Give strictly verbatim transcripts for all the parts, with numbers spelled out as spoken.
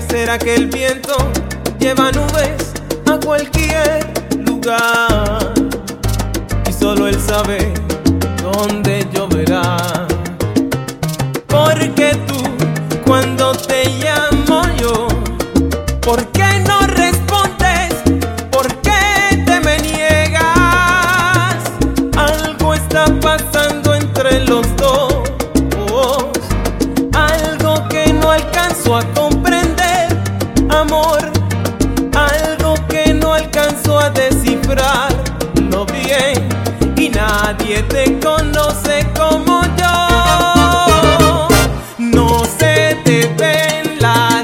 ¿Será que el viento lleva nubes a cualquier lugar? Y solo él sabe dónde lloverá. Porque tú, cuando te llamo yo, ¿por qué no respondes? ¿Por qué te me niegas? Algo está pasando entre los dos, algo que no alcanzo a comprender, amor, algo que no alcanzo a descifrarlo bien, y nadie te conoce como yo. No se te ven las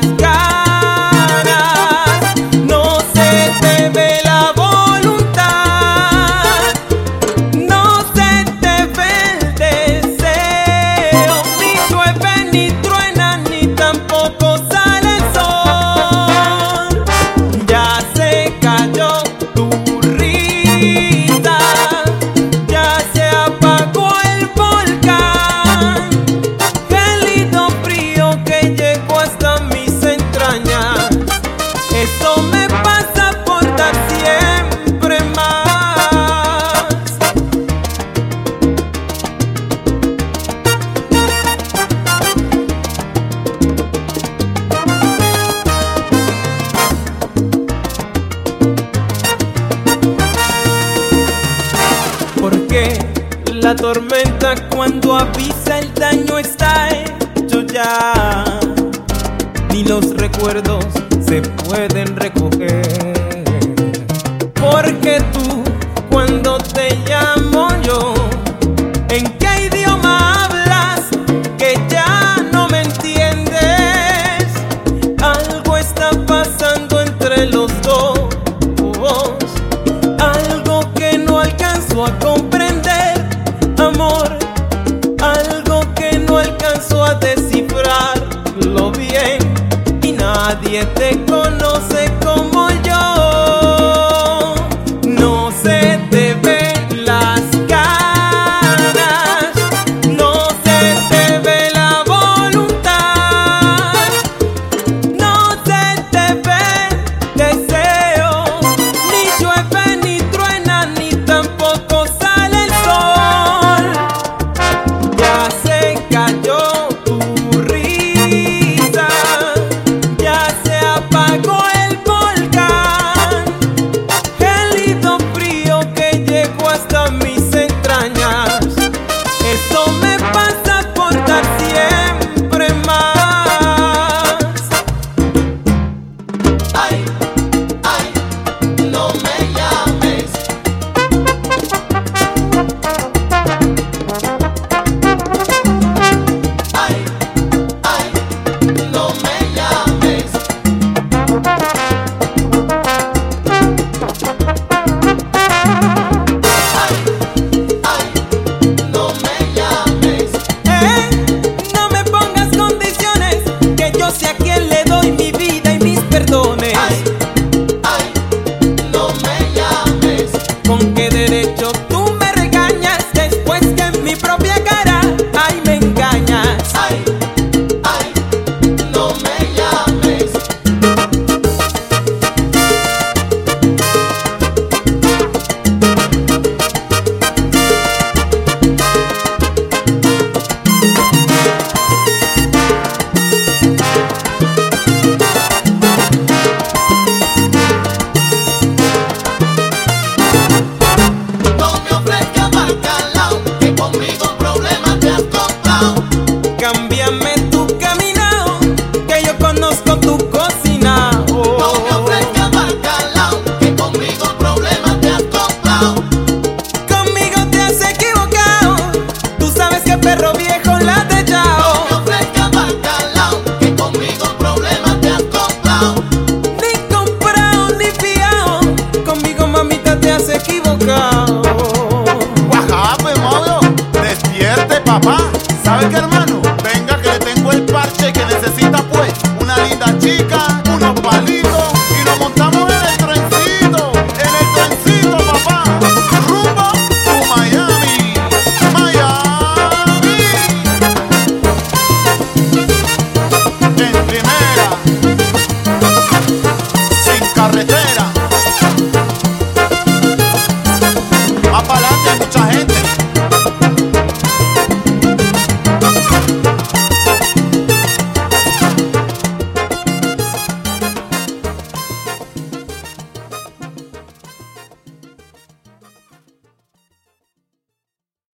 caras, no se te ve la voluntad, no se te ve el deseo, ni llueve ni truena ni tampoco sale el sol. Ya se cayó tu risa, ya se apagó el volcán, gélido frío que llegó hasta mis entrañas. Eso me pasa por dar siempre más. Porque la tormenta, cuando avisa, el daño está hecho ya, ni los recuerdos se pueden recoger. Porque tú, cuando te llamo yo, ¿en qué idioma hablas que ya no me entiendes? Algo está pasando entre los dos, algo que no alcanzo a comprender, amor, algo que no alcanzo a descifrarlo bien, y nadie te conoce como yo.